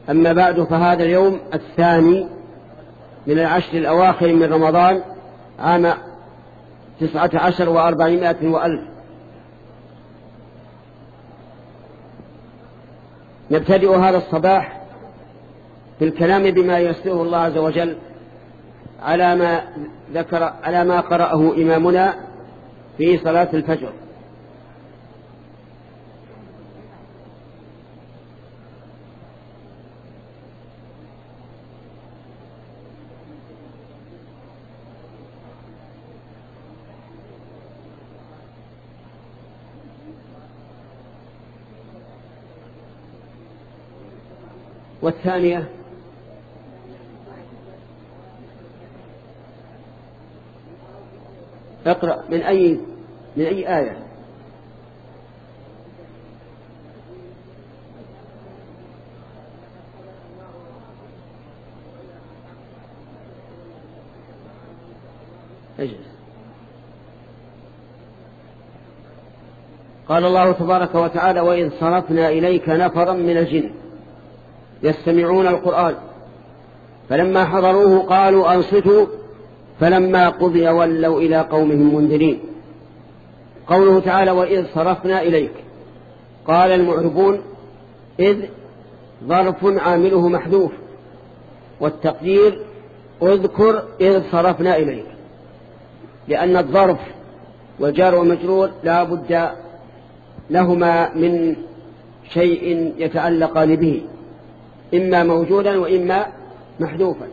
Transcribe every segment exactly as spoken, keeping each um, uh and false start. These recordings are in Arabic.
أما بعد، فهذا اليوم الثاني من العشر الأواخر من رمضان عام تسعة عشر وأربعمائة وألف. نبتدئ هذا الصباح في الكلام بما ييسره الله عز وجل على ما ذكر على ما قرأه إمامنا في صلاة الفجر. والثانية اقرأ من أي من أي آية؟ اجلس. قال الله تبارك وتعالى: وإذ صرفنا إليك نفرا من الجن يستمعون القرآن فلما حضروه قالوا أنصتوا فلما قضي ولوا إلى قومهم منذرين. قوله تعالى: وإذ صرفنا إليك، قال المعربون: إذ ظرف عامله محذوف، والتقدير: اذكر إذ صرفنا إليك، لأن الظرف والجار والمجرور لا بد لهما من شيء يتعلقان به، إما موجودا وإما محذوفا،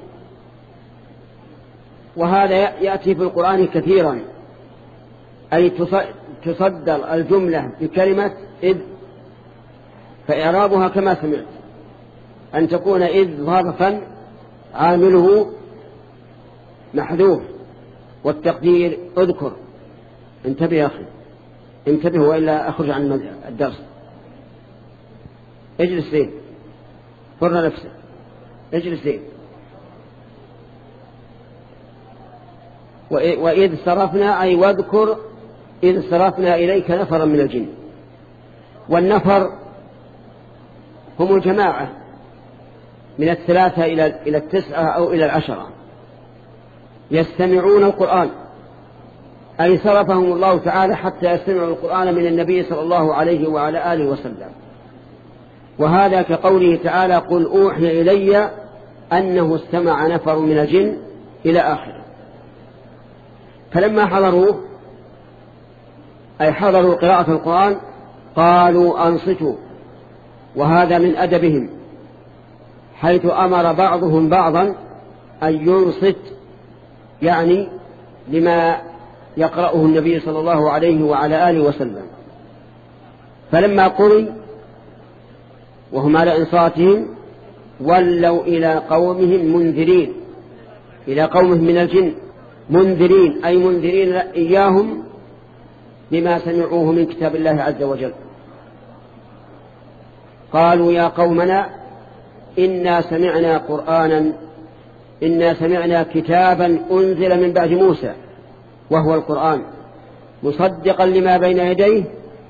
وهذا يأتي في القرآن كثيرا، أي تصدر الجملة بكلمة إذ، فإعرابها كما سمعت أن تكون إذ ظرفا عامله محذوف، والتقدير اذكر. انتبه يا أخي، انتبه وإلا أخرج عن الدرس. اجلس زين، فر نفسك، اجلس زين. وإذ صرفنا أي واذكر إذ صرفنا إليك نفرا من الجن. والنفر هم الجماعة من الثلاثة إلى التسعة أو إلى العشرة يستمعون القرآن، أي صرفهم الله تعالى حتى يستمعوا القرآن من النبي صلى الله عليه وعلى آله وسلم. وهذا كقوله تعالى: قل أوحي إلي أنه استمع نفر من الجن إلى آخره. فلما حضروه أي حضروا قراءة القرآن قالوا أنصتوا، وهذا من أدبهم، حيث أمر بعضهم بعضا أن ينصت، يعني لما يقرأه النبي صلى الله عليه وعلى آله وسلم. فلما قرئ وهم على إنصاتهم ولوا إلى قومهم منذرين، إلى قومهم من الجن منذرين، أي منذرين إياهم بما سمعوه من كتاب الله عز وجل. قالوا: يا قومنا إنا سمعنا قرآنا إنا سمعنا كتابا أنزل من بعد موسى وهو القرآن مصدقا لما بين يديه،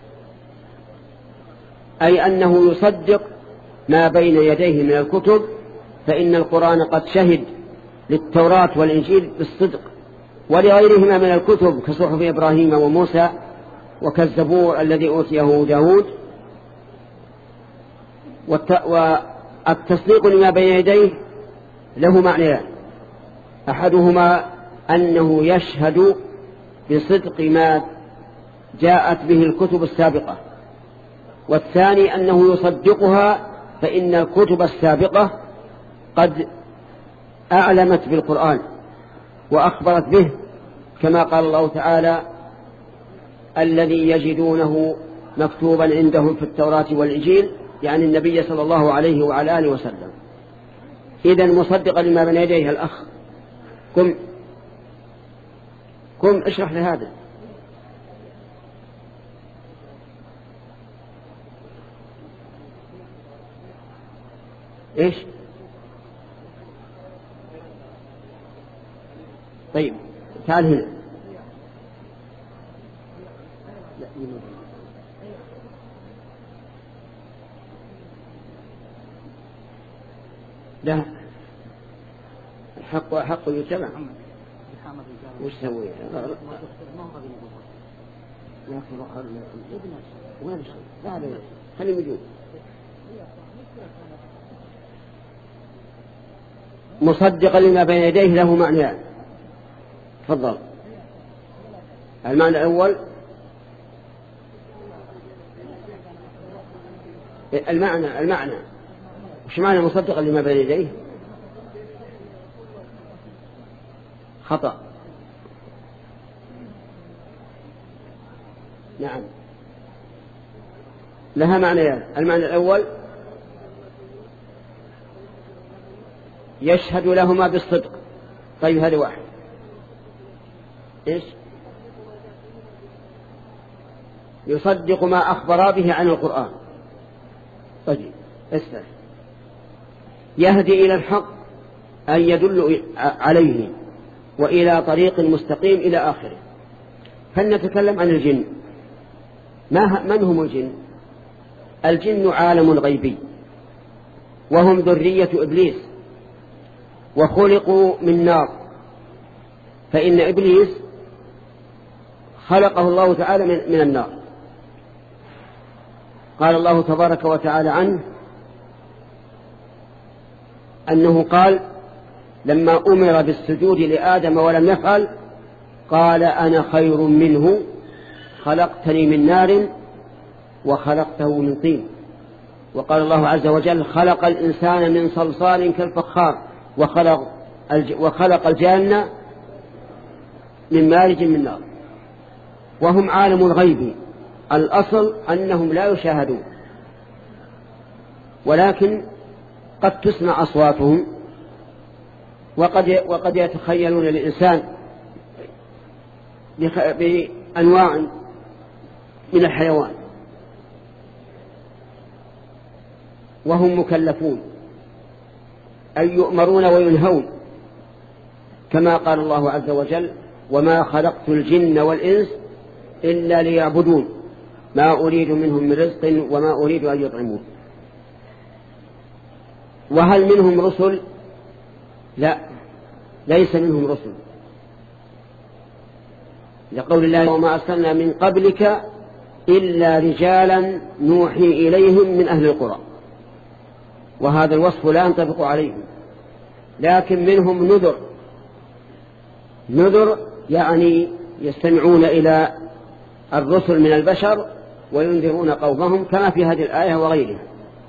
أي أنه يصدق ما بين يديه من الكتب، فإن القرآن قد شهد للتوراة والإنجيل بالصدق ولغيرهما من الكتب كصحف إبراهيم وموسى وكالزبور الذي أوتيه داود. والتصديق لما بين يديه له معنيان: أحدهما أنه يشهد بصدق ما جاءت به الكتب السابقة، والثاني أنه يصدقها، فإن الكتب السابقة قد أعلمت بالقرآن وأخبرت به، كما قال الله تعالى: الذي يجدونه مكتوبا عندهم في التوراة والإنجيل، يعني النبي صلى الله عليه وعلى آله وسلم. إذن مصدقا لما بين يديه. الأخ قم قم اشرح لهذا. إيش؟ طيب تعال هنا. لا، الحق حق يتبع. وش سوي؟ يا أخي وين شيء؟ لا لا خليه موجود. مصدقا لما بين يديه له معنى. تفضل. المعنى الأول المعنى المعنى وش معنى مصدقا لما بين يديه؟ خطأ. نعم لها معنيان. المعنى الأول يشهد لهما بالصدق. طيب هذا واحد. إيش؟ يصدق ما أخبر به عن القرآن. طيب اسمع. يهدي إلى الحق أن يدل عليه وإلى طريق مستقيم إلى آخره. فلنتكلم عن الجن. ما من هم الجن؟ الجن عالم غيبي، وهم ذرية إبليس، وخلقوا من نار. فإن إبليس خلقه الله تعالى من النار. قال الله تبارك وتعالى عنه أنه قال لما أمر بالسجود لآدم ولم يفعل قال أنا خير منه خلقتني من نار وخلقته من طين. وقال الله عز وجل خلق الإنسان من صلصال كالفخار وخلق وخلق الجان من مارج من نار. وهم عالم الغيب. الأصل أنهم لا يشاهدون، ولكن قد تسمع أصواتهم، وقد وقد يتخيلون للإنسان بأنواع من الحيوان. وهم مكلفون أي يؤمرون وينهون، كما قال الله عز وجل وما خلقت الجن والإنس إلا ليعبدون ما أريد منهم من رزق وما أريد أن يطعمون. وهل منهم رسل؟ لا، ليس منهم رسل، لقول الله وما أرسلنا من قبلك إلا رجالا نوحي إليهم من أهل القرى. وهذا الوصف لا ينطبق عليهم، لكن منهم نذر. نذر يعني يستمعون إلى الرسل من البشر وينذرون قومهم، كما في هذه الآية وغيرها.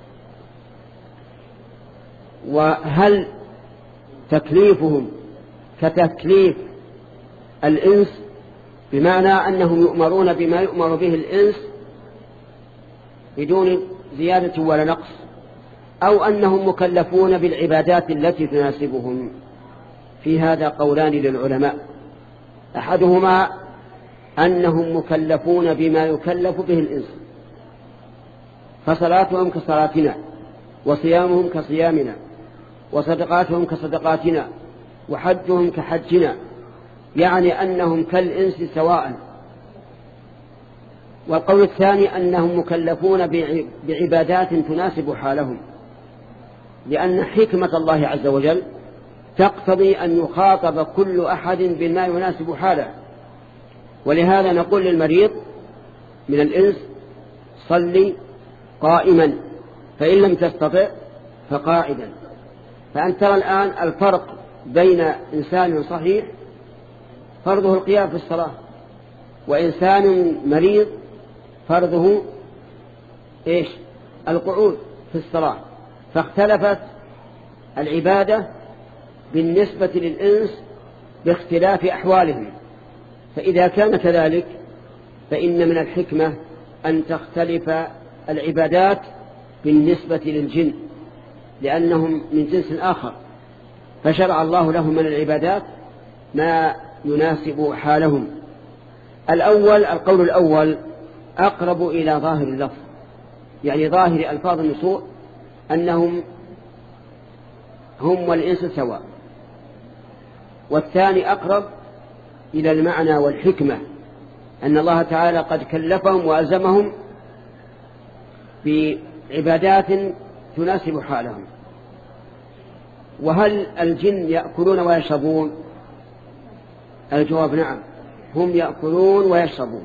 وهل تكليفهم كتكليف الإنس، بمعنى أنهم يؤمرون بما يؤمر به الإنس بدون زيادة ولا نقص، أو أنهم مكلفون بالعبادات التي تناسبهم؟ في هذا قولان للعلماء. أحدهما أنهم مكلفون بما يكلف به الإنس، فصلاتهم كصلاتنا، وصيامهم كصيامنا، وصدقاتهم كصدقاتنا، وحجهم كحجنا، يعني أنهم كالإنس سواء. والقول الثاني أنهم مكلفون بعبادات تناسب حالهم، لأن حكمة الله عز وجل تقتضي أن يخاطب كل أحد بما يناسب حاله. ولهذا نقول للمريض من الإنس صلي قائما، فإن لم تستطع فقاعدا. فأنت ترى الآن الفرق بين إنسان صحيح فرضه القيام في الصلاة، وإنسان مريض فرضه إيش؟ القعود في الصلاة. فاختلفت العبادة بالنسبة للإنس باختلاف أحوالهم. فإذا كان كذلك فإن من الحكمة أن تختلف العبادات بالنسبة للجن، لأنهم من جنس آخر، فشرع الله لهم من العبادات ما يناسب حالهم. الأول القول الأول أقرب إلى ظاهر اللفظ، يعني ظاهر ألفاظ النصوص أنهم هم والإنس سواء. والثاني أقرب إلى المعنى والحكمة، أن الله تعالى قد كلفهم وألزمهم بعبادات تناسب حالهم. وهل الجن يأكلون ويشربون؟ الجواب نعم، هم يأكلون ويشربون.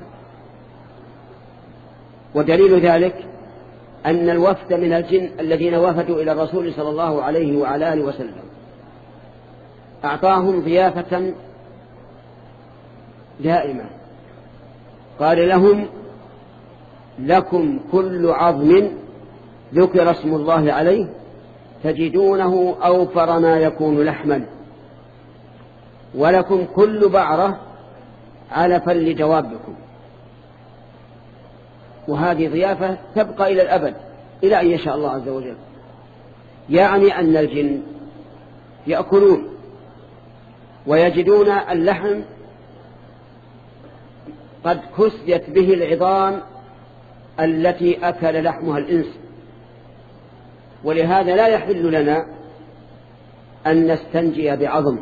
ودليل ذلك أن الوفد من الجن الذين وفدوا إلى الرسول صلى الله عليه وعلى آله وسلم أعطاهم ضيافة دائمة، قال لهم: لكم كل عظم ذكر اسم الله عليه تجدونه أوفر ما يكون لحما، ولكم كل بعرة علفا لجوابكم. وهذه ضيافة تبقى إلى الأبد إلى أن يشاء الله عز وجل. يعني أن الجن يأكلون ويجدون اللحم قد كسيت به العظام التي أكل لحمها الإنس، ولهذا لا يحل لنا أن نستنجي بعظم،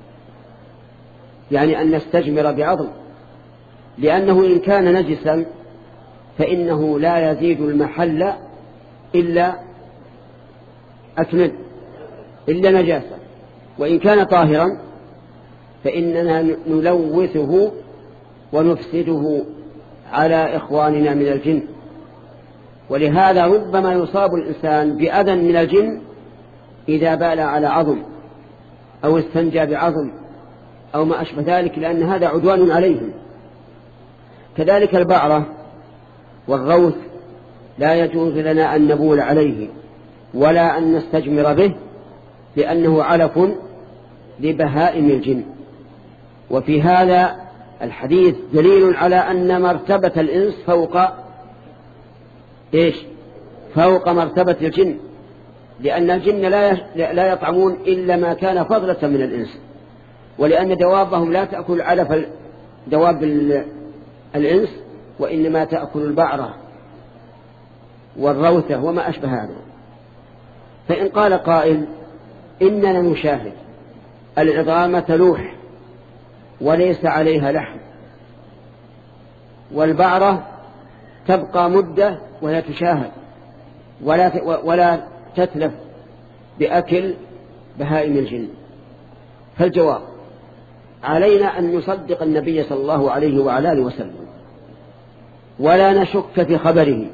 يعني أن نستجمر بعظم، لأنه إن كان نجسا فإنه لا يزيد المحل إلا أكمل إلا نجاسة، وإن كان طاهرا فإننا نلوثه ونفسده على إخواننا من الجن. ولهذا ربما يصاب الإنسان بأذى من الجن إذا بال على عظم أو استنجى بعظم أو ما أشبه ذلك، لأن هذا عدوان عليهم. كذلك البعرة والغوث لا يجوز لنا أن نبول عليه ولا أن نستجمر به، لأنه علف لبهائم الجن. وفي هذا الحديث دليل على أن مرتبة الإنس فوق إيش؟ فوق مرتبة الجن، لأن الجن لا يطعمون إلا ما كان فضلة من الإنس، ولأن دوابهم لا تأكل علف دواب الإنس، وإنما تأكل البعرة والروثة وما أشبه هذا. فإن قال قائل: إننا نشاهد العظام تلوح وليس عليها لحم، والبعرة تبقى مدة وهي تشاهد ولا ولا تتلف بأكل بهائم الجن، فالجواب: علينا أن نصدق النبي صلى الله عليه وعلى آله وسلم ولا نشك في خبره،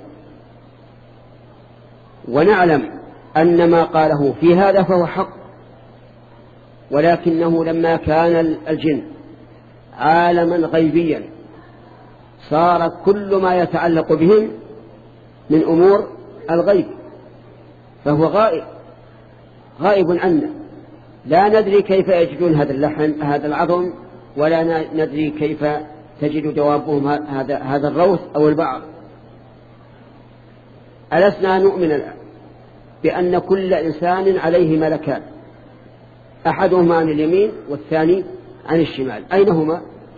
ونعلم أن ما قاله في هذا فهو حق. ولكنه لما كان الجن عالما غيبيا صار كل ما يتعلق بهم من أمور الغيب، فهو غائب غائب عنا، لا ندري كيف يجدون هذا اللحم هذا العظم، ولا ندري كيف تجد دوابهم هذا هذا الروث أو البعر. ألسنا نؤمن الآن بأن كل إنسان عليه ملكان، أحدهما عن اليمين والثاني عن الشمال؟ أينهما؟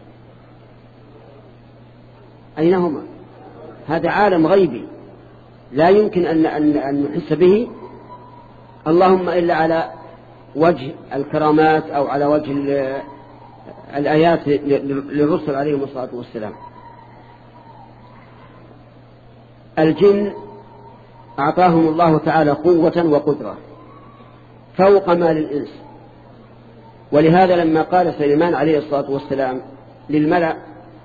أينهما؟ هذا عالم غيبي لا يمكن أن أن نحس به، اللهم إلا على وجه الكرامات أو على وجه الآيات للرسل عليهم الصلاة والسلام. الجن أعطاهم الله تعالى قوة وقدرة فوق ما للإنس، ولهذا لما قال سليمان عليه الصلاة والسلام للملأ: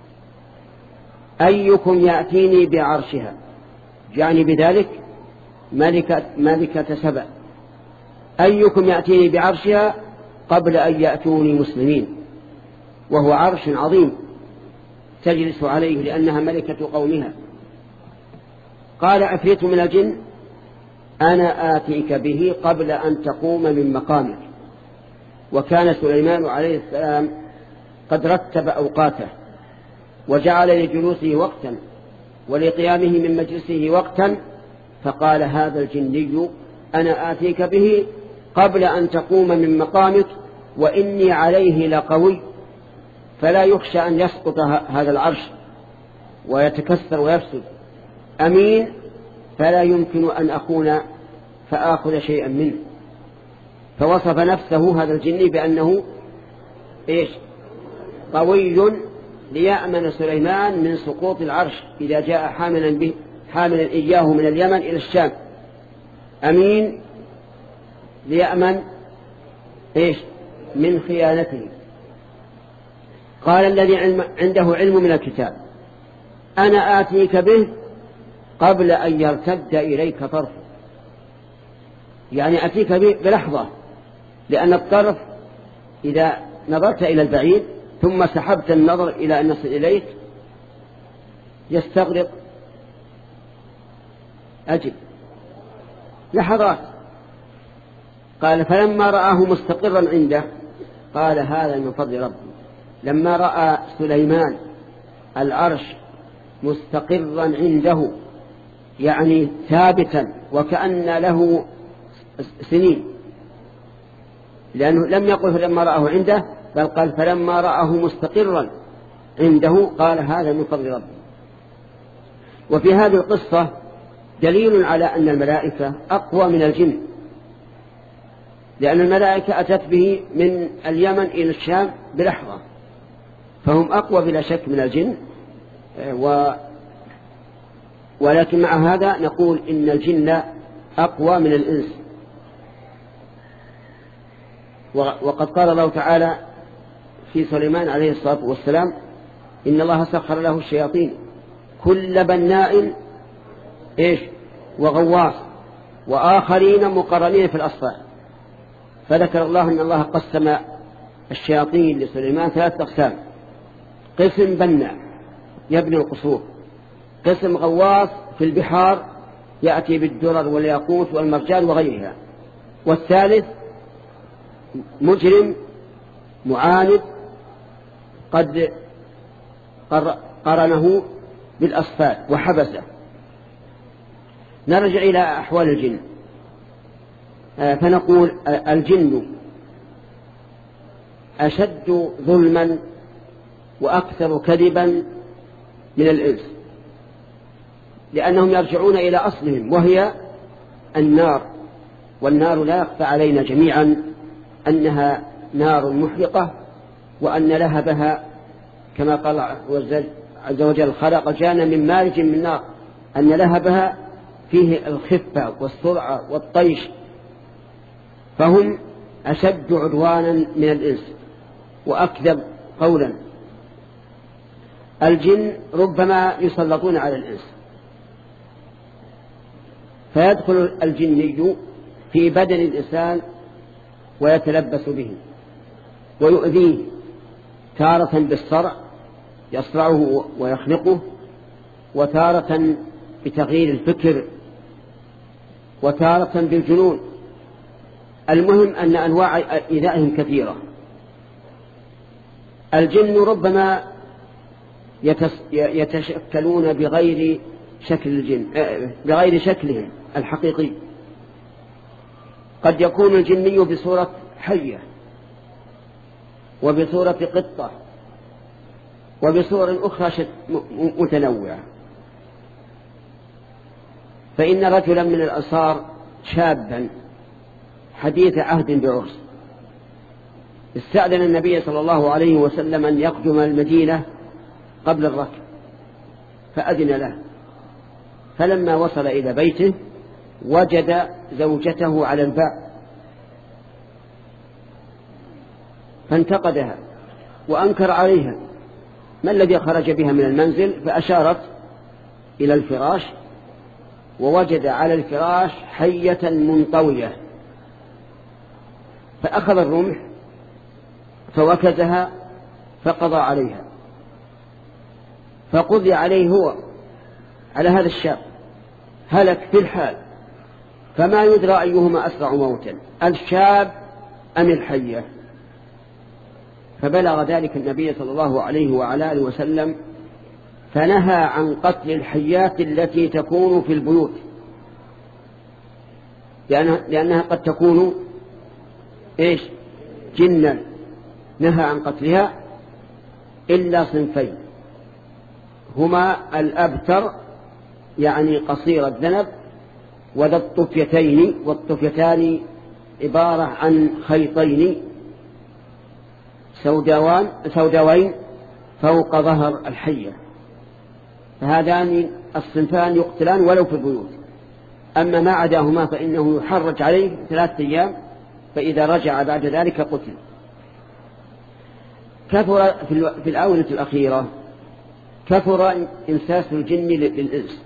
أيكم يأتيني بعرشها، يعني بذلك ملكة, ملكة سبأ، أيكم يأتيني بعرشها قبل أن يأتوني مسلمين، وهو عرش عظيم تجلس عليه لأنها ملكة قومها. قال عفريت من الجن: أنا آتيك به قبل أن تقوم من مقامك. وكان سليمان عليه السلام قد رتب أوقاته وجعل لجلوسه وقتا ولقيامه من مجلسه وقتا، فقال هذا الجني: أنا آتيك به قبل أن تقوم من مقامك وإني عليه لقوي، فلا يخشى أن يسقط هذا العرش ويتكسر ويفسد، أمين فلا يمكن أن أخون فآخذ شيئا منه. فوصف نفسه هذا الجني بأنه إيش؟ قوي، ليأمن سليمان من سقوط العرش إذا جاء حاملا به حاملا إياه من اليمن إلى الشام، أمين ليأمن إيش من خيانته. قال الذي عنده علم من الكتاب أنا آتيك به قبل أن يرتد إليك طرف، يعني أتيك به بلحظة، لأن الطرف إذا نظرت إلى البعيد ثم سحبت النظر إلى أن نصل إليك يستغرق أجل لحظات. قال فلما رآه مستقرا عنده قال هذا من فضل ربي. لما رأى سليمان العرش مستقرا عنده يعني ثابتا وكأن له سنين، لأنه لم يقل فلما رآه عنده بل قال فلما رآه مستقرا عنده قال هذا من فضل ربي. وفي هذه القصة دليل على أن الملائكة أقوى من الجن، لأن الملائكة أتت به من اليمن إلى الشام بلحظة، فهم أقوى بلا شك من الجن. و ولكن مع هذا نقول إن الجن أقوى من الإنس. وقد قال الله تعالى في سليمان عليه الصلاة والسلام إن الله سخر له الشياطين كل بناء إيش وغواص وآخرين مقرنين في الأصفاد. فذكر الله أن الله قسم الشياطين لسليمان ثلاثة أقسام: قسم بناء يبني القصور، قسم غواص في البحار يأتي بالدرر والياقوت والمرجان وغيرها، والثالث مجرم معاند قد قرنه بالأصفاد وحبسه. نرجع إلى أحوال الجن فنقول الجن أشد ظلما وأكثر كذبا من الإنس، لأنهم يرجعون إلى أصلهم وهي النار، والنار لا يخفى علينا جميعا أنها نار محرقة، وأن لهبها كما قال عز وجل خلق الجان من مارج من نار، أن لهبها فيه الخفة والسرعة والطيش، فهم أشد عدوانا من الإنس وأكذب قولا. الجن ربما يسلطون على الإنس فيدخل الجني في بدن الإنسان ويتلبس به ويؤذيه، تارة بالصرع يصرعه ويخنقه، وتارة بتغيير الفكر، وتارة بالجنون. المهم أن أنواع إيذائهم كثيرة. الجن ربما يتشكلون بغير شكل الجن بغير شكلهم الحقيقي، قد يكون الجني بصورة حية وبصورة قطة وبصور أخرى متنوعة. فإن رجلا من الأنصار شابا حديث عهد بعرس استأذن النبي صلى الله عليه وسلم أن يقدم المدينة قبل الركب، فأذن له. فلما وصل إلى بيته وجد زوجته على الباب فانتقدها وأنكر عليها ما الذي خرج بها من المنزل، فأشارت إلى الفراش ووجد على الفراش حية منطوية، فأخذ الرمح فوكزها فقضى عليها، فقضي عليه هو على هذا الشاب، هلك في الحال، فما يدرى أيهما أسرع موتا الشاب أم الحية. فبلغ ذلك النبي صلى الله عليه وعلى آله وسلم فنهى عن قتل الحيات التي تكون في البيوت، لأنها, لأنها قد تكون إيش جنا، نهى عن قتلها إلا صنفين هما الأبتر يعني قصير الذنب وذا الطفيتين، والطفيتان عبارة عن خيطين سوداوان سوداوين فوق ظهر الحية، فهذان الصنفان يقتلان ولو في البيوت. أما ما عداهما فإنه يحرج عليه ثلاثة أيام فإذا رجع بعد ذلك قتل. كثر في الآونة الأخيرة كثر إمساس الجن للإنس،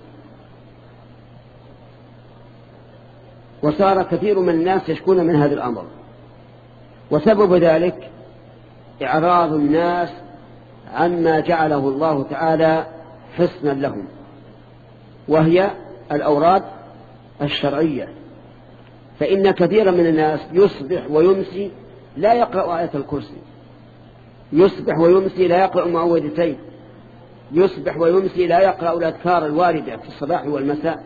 وصار كثير من الناس يشكون من هذا الأمر، وسبب ذلك إعراض الناس عما جعله الله تعالى حصنا لهم، وهي الأوراد الشرعية. فإن كثيرا من الناس يصبح ويمسي لا يقرأ آية الكرسي، يصبح ويمسي لا يقرأ معوذتين، يصبح ويمسي لا يقرأ الأذكار الواردة في الصباح والمساء،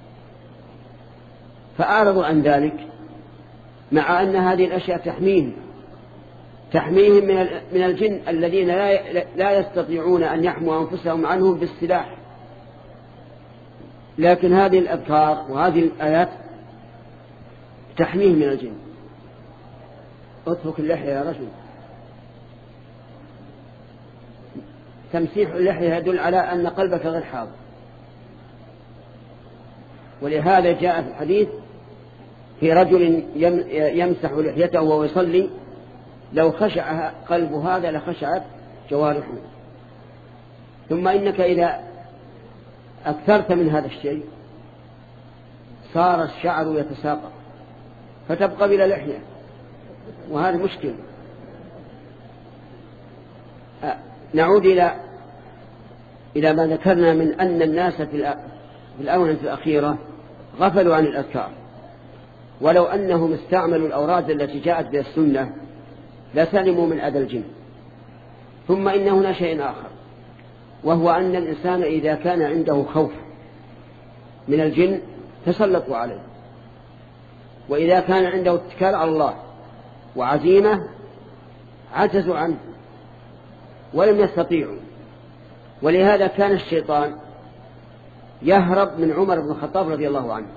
فأعرضوا عن ذلك، مع أن هذه الأشياء تحميهم تحميهم من الجن الذين لا يستطيعون أن يحموا أنفسهم عنهم بالسلاح. لكن هذه الأذكار وهذه الآيات تحميهم من الجن. اترك اللحية يا رجل. تمسيح اللحية يدل على أن قلبك غير حاضر، ولهذا جاء في الحديث في رجل يمسح لحيته وهو يصلي لو خشع قلب هذا لخشعت جوارحه. ثم إنك إذا أكثرت من هذا الشيء صار الشعر يتساقط فتبقى بلا لحية، وهذا مشكل. نعود إلى إلى ما ذكرنا من أن الناس في الآونة الأخيرة غفلوا عن الأذكار، ولو أنهم استعملوا الأوراد التي جاءت بها السنة لسلموا من أذى الجن. ثم إن هنا شيء آخر، وهو أن الإنسان إذا كان عنده خوف من الجن تسلطوا عليه، وإذا كان عنده اتكال على الله وعزيمة عجزوا عنه ولم يستطيعوا. ولهذا كان الشيطان يهرب من عمر بن الخطاب رضي الله عنه.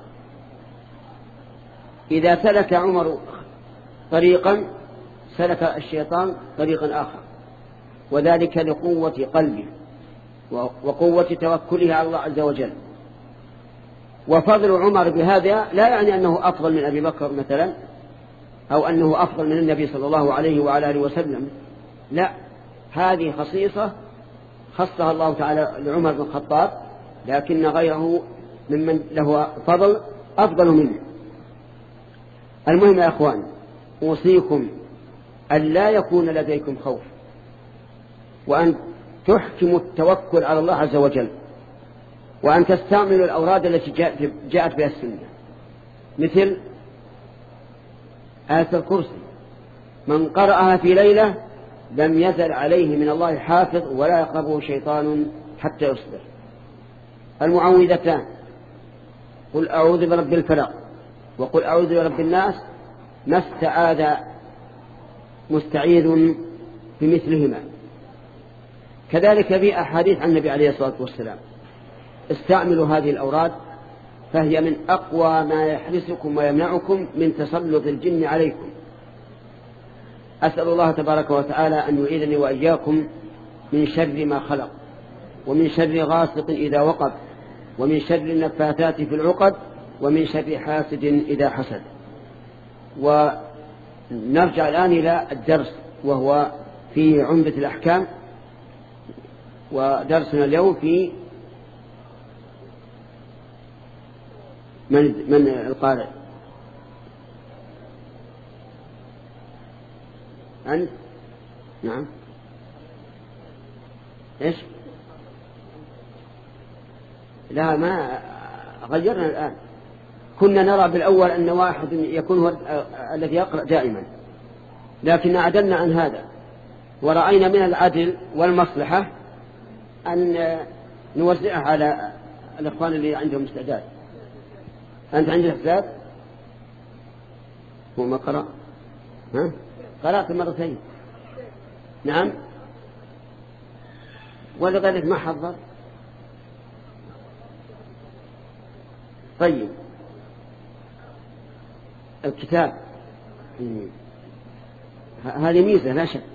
إذا سلك عمر طريقا سلك الشيطان طريقا آخر، وذلك لقوة قلبه وقوة توكله على الله عز وجل. وفضل عمر بهذا لا يعني أنه أفضل من أبي بكر مثلا، أو أنه أفضل من النبي صلى الله عليه وعلى آله وسلم، لا، هذه خصيصة خصها الله تعالى لعمر بن الخطاب، لكن غيره ممن له فضل أفضل منه. المهم يا أخوان، أوصيكم أن لا يكون لديكم خوف، وأن تحكموا التوكل على الله عز وجل، وأن تستعملوا الأوراد التي جاءت بها السنة، مثل آية الكرسي، من قرأها في ليلة لم يزل عليه من الله حافظ ولا يقربه شيطان حتى يصبح. المعوذتان، قل أعوذ برب الفلق وقل أعوذ برب الناس، ما استعاذ مستعيذ بمثلهما. كذلك في أحاديث عن النبي عليه الصلاة والسلام. استعملوا هذه الأوراد، فهي من أقوى ما يحرسكم ويمنعكم من تسلط الجن عليكم. أسأل الله تبارك وتعالى أن يعيذني وإياكم من شر ما خلق، ومن شر غاسق إذا وقب، ومن شر النفاثات في العقد، ومن شر حاسد إذا حسد. ونرجع الآن إلى الدرس، وهو في عمدة الأحكام، ودرسنا اليوم في من, من القارئ. أنت؟ نعم. إيش؟ لا، ما غيرنا الآن. كنا نرى بالأول أن واحد يكون هو الذي يقرأ دائما، لكن عدلنا عن هذا، ورأينا من العدل والمصلحة أن نوزعها على الإخوان اللي عندهم استعداد. أنت عندك استعداد؟ هو ما قرأ؟ ها؟ قرأت مرتين. نعم. ولذلك ما حضر. طيب، الكتاب هذه ميزة لا شك.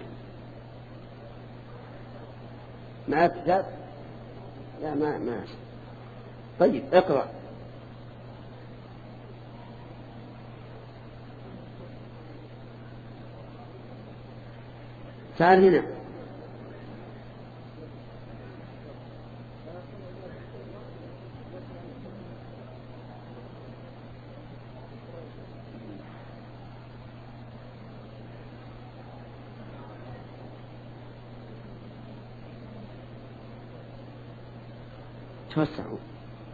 مع الكتاب؟ لا، ما ما طيب، اقرأ. تعال هنا. توسعوا.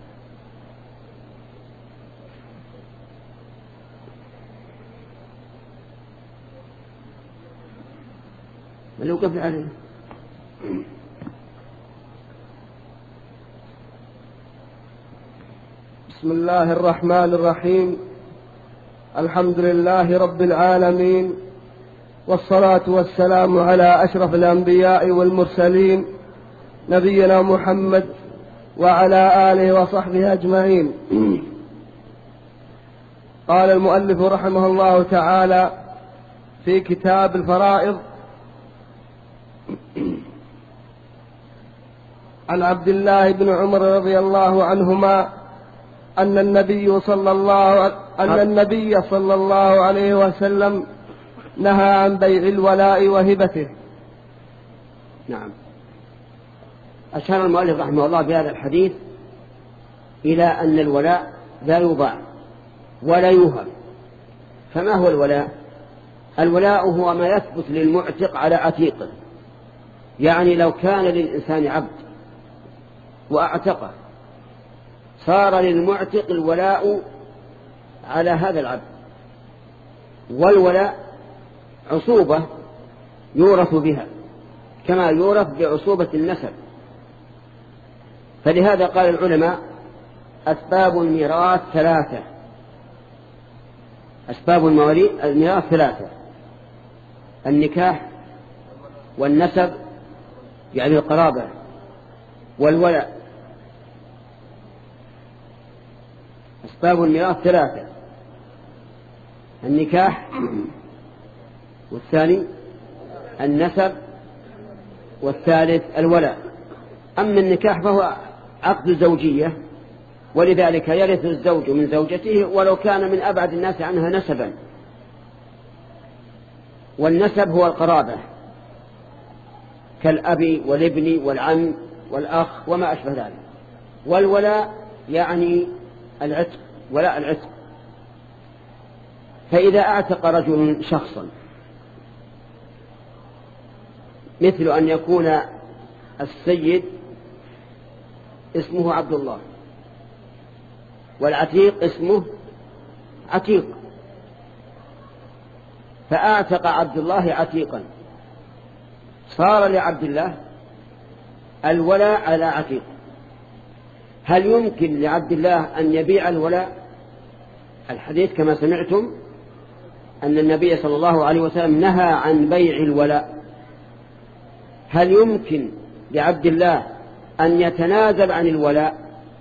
لو قبل عليه. بسم الله الرحمن الرحيم. الحمد لله رب العالمين، والصلاة والسلام على أشرف الأنبياء والمرسلين نبينا محمد وعلى آله وصحبه أجمعين. قال المؤلف رحمه الله تعالى في كتاب الفرائض: عن عبد الله بن عمر رضي الله عنهما أن النبي صلى الله أن النبي صلى الله عليه وسلم نهى عن بيع الولاء وهبته. نعم. أشار المؤلف رحمه الله بهذا الحديث إلى أن الولاء لا يباع ولا يوهب. فما هو الولاء؟ الولاء هو ما يثبت للمعتق على عتيقه، يعني لو كان للإنسان عبد وأعتقه صار للمعتق الولاء على هذا العبد. والولاء عصوبة يورث بها كما يورث بعصوبة النسب. فلهذا قال العلماء: أسباب الميراث ثلاثة. أسباب الميراث ثلاثة: النكاح والنسب يعني القرابة والولاء. أسباب الميراث ثلاثة: النكاح، والثاني النسب، والثالث الولاء. أما النكاح فهو عقد زوجية، ولذلك يرث الزوج من زوجته ولو كان من أبعد الناس عنها نسبا. والنسب هو القرابة كالأب والابن والعم والأخ وما أشبه ذلك. والولاء يعني العتق، ولاء العتق. فإذا أعتق رجل شخصا، مثل أن يكون السيد اسمه عبد الله والعتيق اسمه عتيق، فأعتق عبد الله عتيقا، صار لعبد الله الولاء على عتيق. هل يمكن لعبد الله أن يبيع الولاء؟ الحديث كما سمعتم أن النبي صلى الله عليه وسلم نهى عن بيع الولاء. هل يمكن لعبد الله أن يتنازل عن الولاء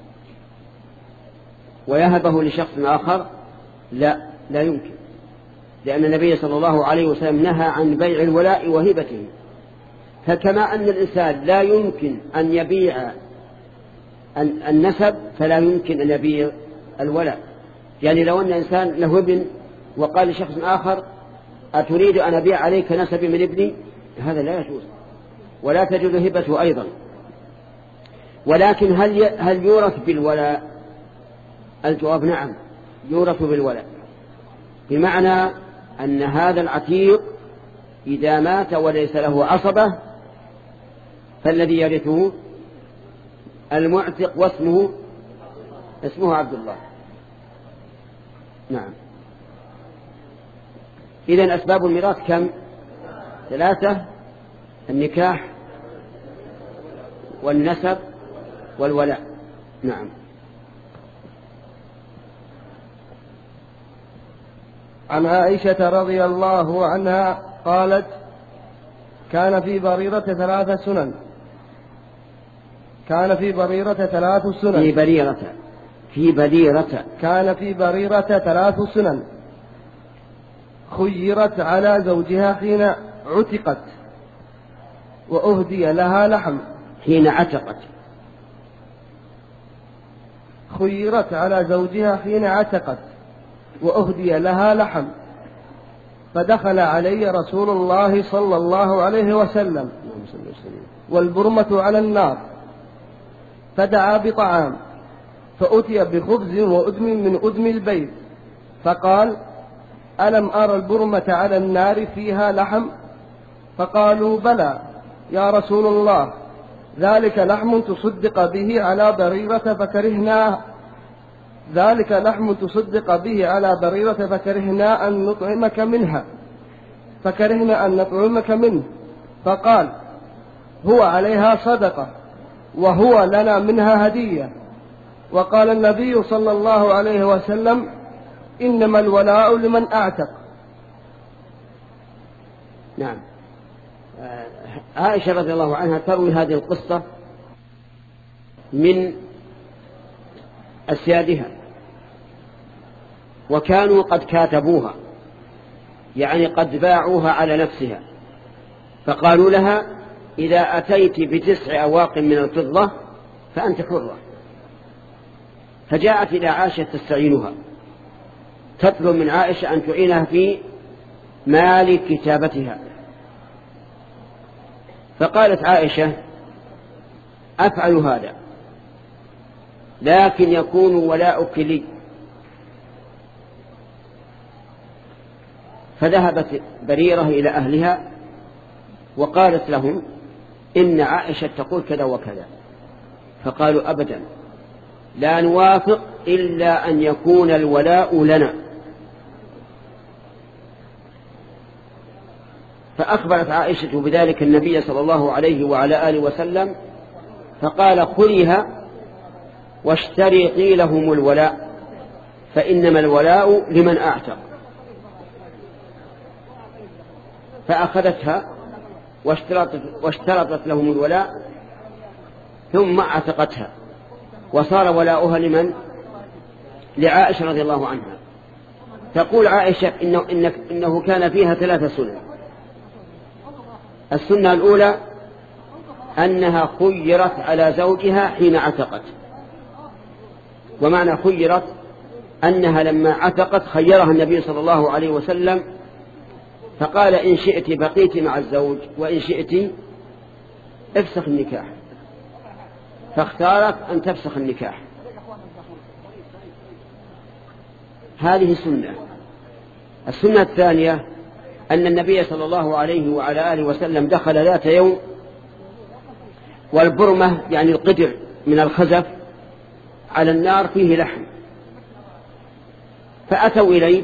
ويهبه لشخص آخر؟ لا، لا يمكن، لأن النبي صلى الله عليه وسلم نهى عن بيع الولاء وهبته. فكما أن الإنسان لا يمكن أن يبيع النسب فلا يمكن أن يبيع الولاء. يعني لو أن إنسان له ابن وقال لشخص آخر: أتريد أن أبيع عليك نسبي من ابني؟ هذا لا يجوز، ولا تجوز هبته أيضا. ولكن هل هل يورث بالولاء؟ الجواب نعم، يورث بالولاء، بمعنى أن هذا العتيق إذا مات وليس له عصبة فالذي يرثه المعتق واسمه اسمه عبد الله. نعم. إذن أسباب الميراث كم؟ ثلاثة: النكاح والنسب والولاء. نعم. عن عائشة رضي الله عنها قالت: كان في بريرة ثلاث سنن كان في بريرة ثلاث سنن في بريرة في بريرة كان في بريرة ثلاث سنن خيرت على زوجها حين عتقت وأهدي لها لحم. حين عتقت خيرت على زوجها حين عتقت وأهدي لها لحم. فدخل علي رسول الله صلى الله عليه وسلم والبرمة على النار، فدعا بطعام، فأتي بخبز وأدم من أدم البيت، فقال: ألم أرى البرمة على النار فيها لحم؟ فقالوا: بلى يا رسول الله، ذلك لحم تصدق به على بريرة فكرهنا ذلك لحم تصدق به على بريرة فكرهنا أن نطعمك منها فكرهنا أن نطعمك منه. فقال: هو عليها صدقة وهو لنا منها هدية. وقال النبي صلى الله عليه وسلم: إنما الولاء لمن أعتق. نعم. عائشة رضي الله عنها تروي هذه القصة من أسيادها، وكانوا قد كاتبوها، يعني قد باعوها على نفسها، فقالوا لها: إذا أتيت بتسع أواق من الفضة فأنت حرة. فجاءت إلى عائشة تستعينها، تطلب من عائشة أن تعينها في مال كتابتها. فقالت عائشة: أفعل هذا، لكن يكون ولاؤك لي. فذهبت بريرة إلى أهلها وقالت لهم: إن عائشة تقول كذا وكذا. فقالوا: أبدا، لا نوافق إلا أن يكون الولاء لنا. فأخبرت عائشة بذلك النبي صلى الله عليه وعلى آله وسلم، فقال: خذيها واشترطي لهم الولاء، فإنما الولاء لمن أعتق. فأخذتها واشترطت, واشترطت لهم الولاء، ثم اعتقتها، وصار ولاؤها لمن؟ لعائشة رضي الله عنها. تقول عائشة: إنه, إنه, إنه كان فيها ثلاثة سنن. السنة الأولى أنها خيرت على زوجها حين عتقت، ومعنى خيرت أنها لما عتقت خيرها النبي صلى الله عليه وسلم، فقال: إن شئت بقيت مع الزوج، وإن شئت افسخ النكاح. فاختارت أن تفسخ النكاح. هذه سنة. السنة الثانية أن النبي صلى الله عليه وعلى آله وسلم دخل ذات يوم والبرمة يعني القدر من الخزف على النار فيه لحم، فأتوا إليه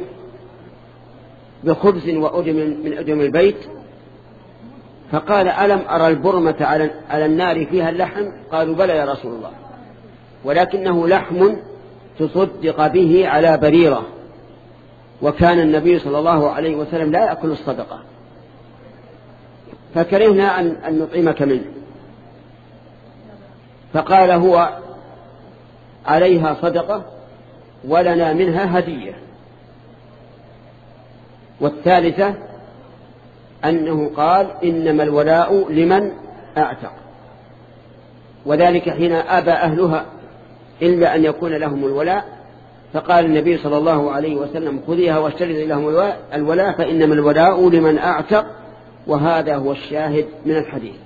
بخبز وأدم من أدم البيت، فقال: ألم أرى البرمة على النار فيها اللحم؟ قالوا: بلى يا رسول الله، ولكنه لحم تصدق به على بريرة، وكان النبي صلى الله عليه وسلم لا يأكل الصدقة، فكرهنا أن, أن نطعمك منه. فقال: هو عليها صدقة ولنا منها هدية. والثالثة أنه قال: إنما الولاء لمن أعتق، وذلك حين أبى أهلها إلا أن يكون لهم الولاء، فقال النبي صلى الله عليه وسلم: خذيها واشترطي لهم الولاء، فإنما الولاء لمن أعتق. وهذا هو الشاهد من الحديث.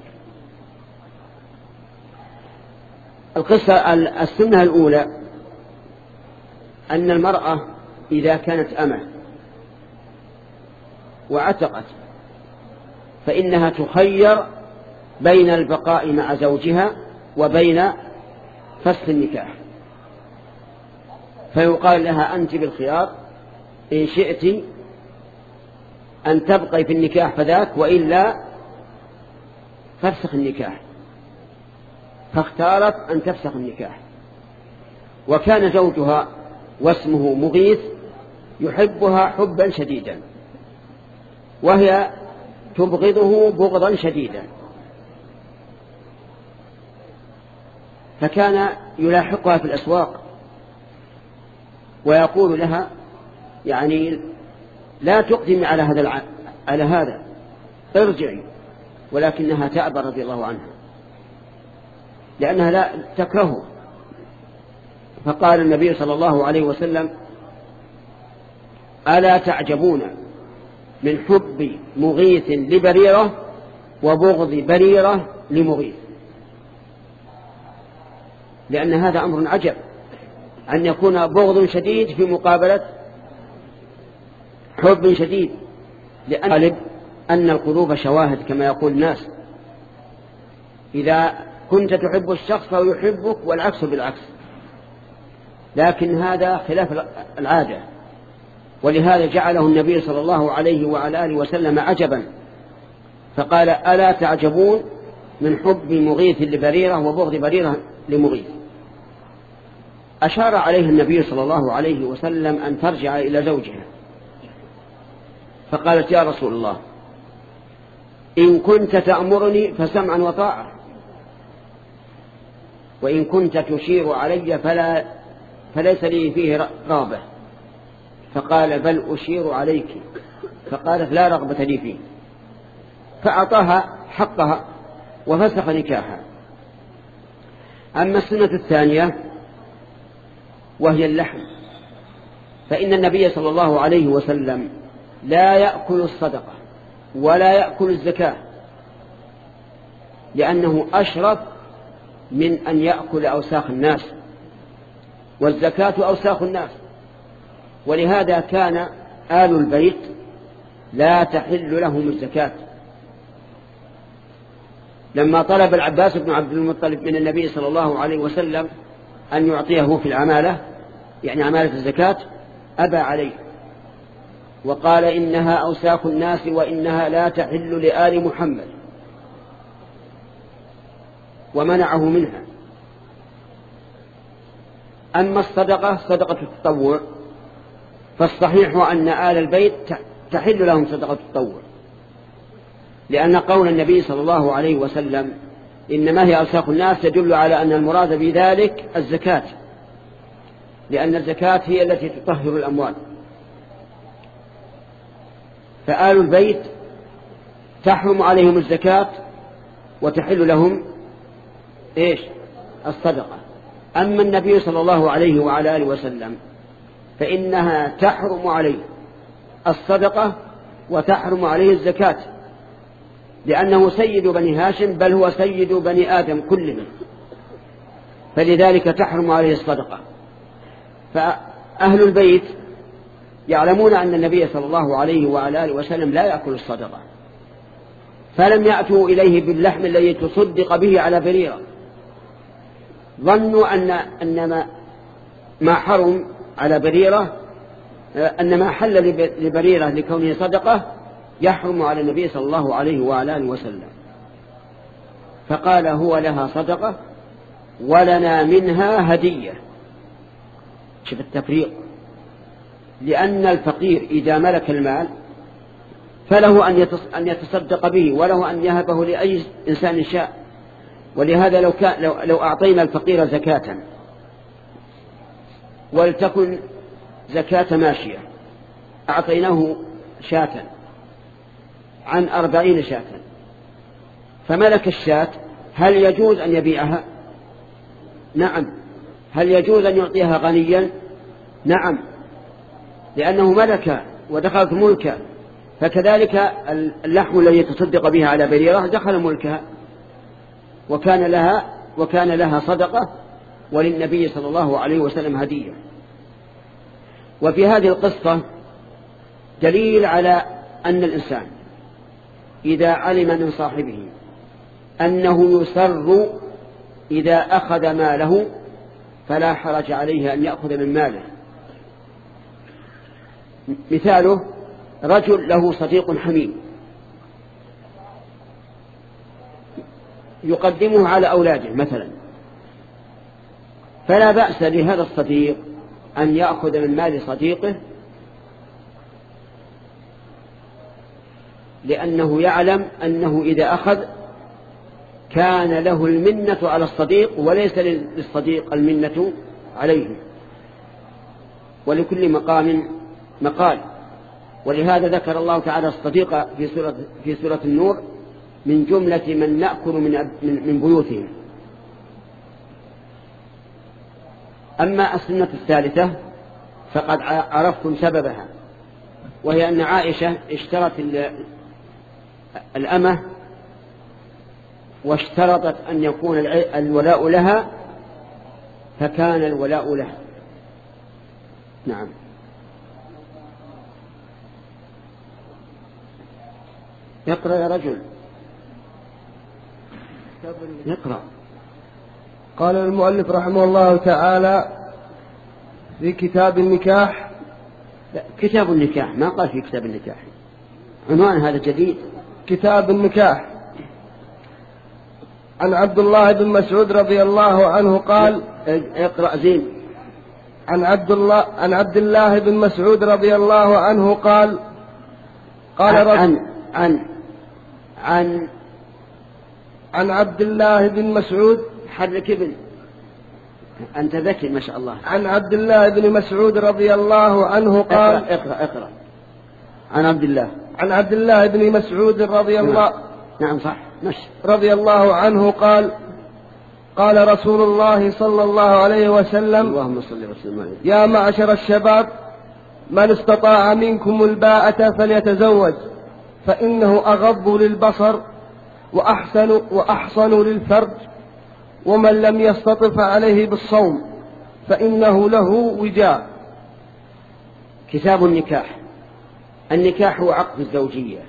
القصة السنة الأولى أن المرأة إذا كانت أمة وعتقت فإنها تخير بين البقاء مع زوجها وبين فسخ النكاح، فيقال لها: أنت بالخيار، إن شئت أن تبقي في النكاح فذاك، وإلا فافسخ النكاح. فاختارت أن تفسخ النكاح. وكان زوجها واسمه مغيث يحبها حبا شديدا، وهي تبغضه بغضا شديدا، فكان يلاحقها في الأسواق ويقول لها: يعني لا تقدمي على هذا الع... على هذا ارجعي. ولكنها تأبى رضي الله عنها، لأنها لا تكرهه. فقال النبي صلى الله عليه وسلم: ألا تعجبون من حب مغيث لبريرة وبغض بريرة لمغيث، لأن هذا أمر عجب أن يكون بغض شديد في مقابلة حب شديد، لأن غالب أن القلوب شواهد كما يقول الناس، إذا كنت تحب الشخص فهو يحبك والعكس بالعكس، لكن هذا خلاف العادة، ولهذا جعله النبي صلى الله عليه وعلى آله وسلم عجبا، فقال ألا تعجبون من حب مغيث لبريرة وبغض بريرة لمغيث. أشار عليه النبي صلى الله عليه وسلم أن ترجع إلى زوجها، فقالت يا رسول الله إن كنت تأمرني فسمعا وطاعة، وإن كنت تشير علي فلا فليس لي فيه رغبة. فقال بل أشير عليك، فقالت لا رغبة لي فيه، فأعطاها حقها وفسخ نكاحها. أما السنة الثانية وهي اللحم، فإن النبي صلى الله عليه وسلم لا يأكل الصدقة ولا يأكل الزكاة، لأنه أشرف من أن يأكل أوساخ الناس، والزكاة أوساخ الناس. ولهذا كان آل البيت لا تحل لهم الزكاة. لما طلب العباس بن عبد المطلب من النبي صلى الله عليه وسلم أن يعطيه في العمالة، يعني عمالة الزكاة، أبى عليه وقال إنها أوساخ الناس وإنها لا تحل لآل محمد، ومنعه منها. أما الصدقة صدقة التطوع فالصحيح أن آل البيت تحل لهم صدقة التطوع، لأن قول النبي صلى الله عليه وسلم إنما هي أوساخ الناس يدل على أن المراد بذلك الزكاة، لأن الزكاة هي التي تطهر الأموال. فآل البيت تحرم عليهم الزكاة وتحل لهم إيش؟ الصدقة. أما النبي صلى الله عليه وعلى آله وسلم فإنها تحرم عليه الصدقة وتحرم عليه الزكاة، لأنه سيد بني هاشم، بل هو سيد بني آدم كلهم، فلذلك تحرم عليه الصدقة. فأهل البيت يعلمون أن النبي صلى الله عليه وعلى آله وسلم لا يأكل الصدقة، فلم يأتوا إليه باللحم الذي تصدق به على بريرة، ظنوا أن أن ما حرم على بريرة أن ما حل لبريرة لكونه صدقة يحرم على النبي صلى الله عليه وعلى آله وسلم، فقال هو لها صدقة ولنا منها هدية. شوف التفريق، لأن الفقير إذا ملك المال فله أن يتصدق به وله أن يهبه لأي إنسان شاء. ولهذا لو, كان لو, لو أعطينا الفقير زكاة ولتكن زكاة ماشية، أعطيناه شاة عن أربعين شاة، فملك الشاة، هل يجوز أن يبيعها؟ نعم. هل يجوز أن يعطيها غنيا؟ نعم، لأنه ملك ودخلت ملكا. فكذلك اللحم الذي يتصدق بها على بريرة دخل ملكها وكان لها وكان لها صدقة، وللنبي صلى الله عليه وسلم هدية. وفي هذه القصة دليل على أن الإنسان إذا علم من صاحبه أنه يسر إذا أخذ ماله فلا حرج عليه أن يأخذ من ماله. مثاله رجل له صديق حميم يقدمه على أولاده مثلا، فلا بأس لهذا الصديق أن يأخذ من مال صديقه، لأنه يعلم أنه إذا أخذ كان له المنة على الصديق وليس للصديق المنة عليه، ولكل مقام مقال. ولهذا ذكر الله تعالى الصديق في سورة, في سورة النور من جملة من نأكل من, من بيوتهم. أما السنة الثالثة فقد عرفتم سببها، وهي أن عائشة اشترت الأمة واشترطت أن يكون الولاء لها فكان الولاء لها. نعم. اقرأ يا رجل، اقرأ. قال المؤلف رحمه الله تعالى في كتاب النكاح. لا، كتاب النكاح ما قال في كتاب النكاح، عنوان هذا جديد. كتاب النكاح. عن عبد الله بن مسعود رضي الله عنه قال. اقرأ زين. عن عبد الله عن عبد الله بن مسعود رضي الله عنه قال قال عن رب عن عن عن, عن عبد الله بن مسعود. حرك ابن، أنت ذكي ما شاء الله. عن عبد الله بن مسعود رضي الله عنه قال. اقرأ اقرأ, اقرأ. عن عبد الله عن عبد الله بن مسعود رضي الله. نعم صح ماشي. رضي الله عنه قال قال رسول الله صلى الله عليه وسلم. اللهم صل وسلم عليه. يا معشر الشباب من استطاع منكم الباءة فليتزوج فإنه أغض للبصر وأحسن, وأحصن للفرج ومن لم يستطع فعليه بالصوم فإنه له وجاء. كتاب النكاح. النكاح هو عقد الزوجية،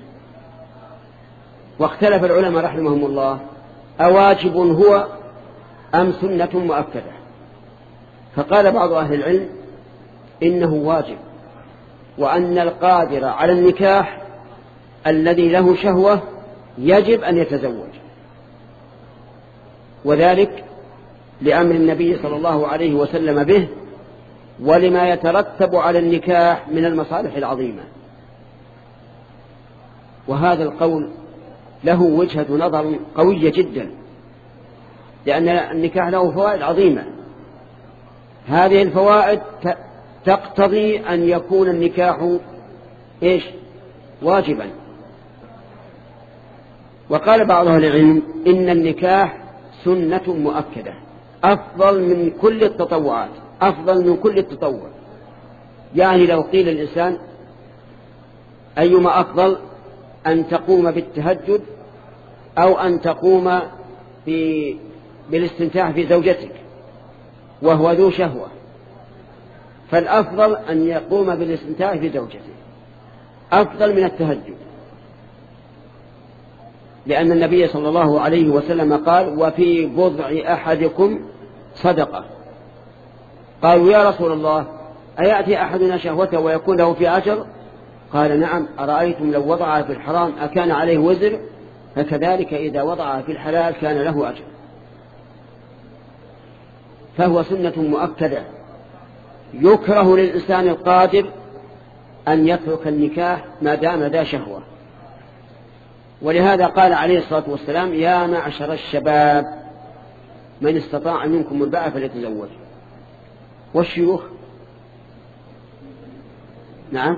واختلف العلماء رحمهم الله أواجب هو أم سنة مؤكدة؟ فقال بعض أهل العلم إنه واجب، وأن القادر على النكاح الذي له شهوة يجب أن يتزوج، وذلك لأمر النبي صلى الله عليه وسلم به ولما يترتب على النكاح من المصالح العظيمة. وهذا القول له وجهة نظر قوية جدا، لأن النكاح له فوائد عظيمة. هذه الفوائد تقتضي أن يكون النكاح إيش؟ واجبا. وقال بعض أهل العلم إن النكاح سنة مؤكدة أفضل من كل التطوعات، أفضل من كل التطوع. يعني لو قيل الإنسان أيما أفضل، أن تقوم بالتهجد أو أن تقوم بالاستمتاع في زوجتك وهو ذو شهوة، فالأفضل أن يقوم بالاستمتاع في زوجته أفضل من التهجد، لأن النبي صلى الله عليه وسلم قال وفي بضع أحدكم صدقة. قالوا يا رسول الله أيأتي أحدنا شهوته ويكون له في أجر؟ قال نعم، أرأيتم لو وضعها في الحرام أكان عليه وزر؟ فكذلك إذا وضعها في الحلال كان له أجر. فهو سنة مؤكدة. يكره للإنسان القادر أن يترك النكاح ما دام ذا شهوة، ولهذا قال عليه الصلاة والسلام يا معشر الشباب من استطاع منكم الباءة فليتزوج. والشيوخ نعم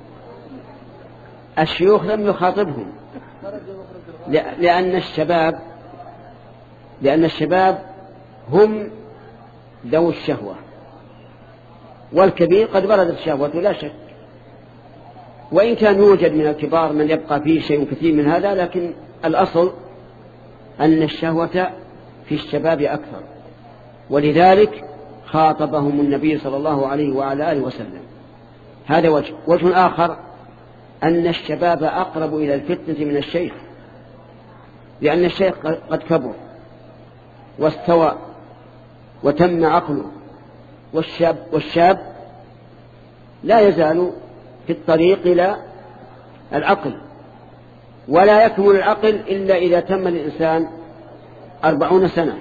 الشيوخ لم يخاطبهم، لأن الشباب لأن الشباب هم ذو الشهوة، والكبير قد بردت شهوته لا شك، وإن كان يوجد من الكبار من يبقى فيه شيء كثير من هذا، لكن الأصل أن الشهوة في الشباب أكثر، ولذلك خاطبهم النبي صلى الله عليه وعلى آله وسلم. هذا وجه. وجه آخر أن الشباب أقرب إلى الفتنة من الشيخ، لأن الشيخ قد كبر واستوى وتم عقله، والشاب, والشاب لا يزال في الطريق إلى العقل، ولا يكمل العقل إلا إذا تم الإنسان أربعون سنة.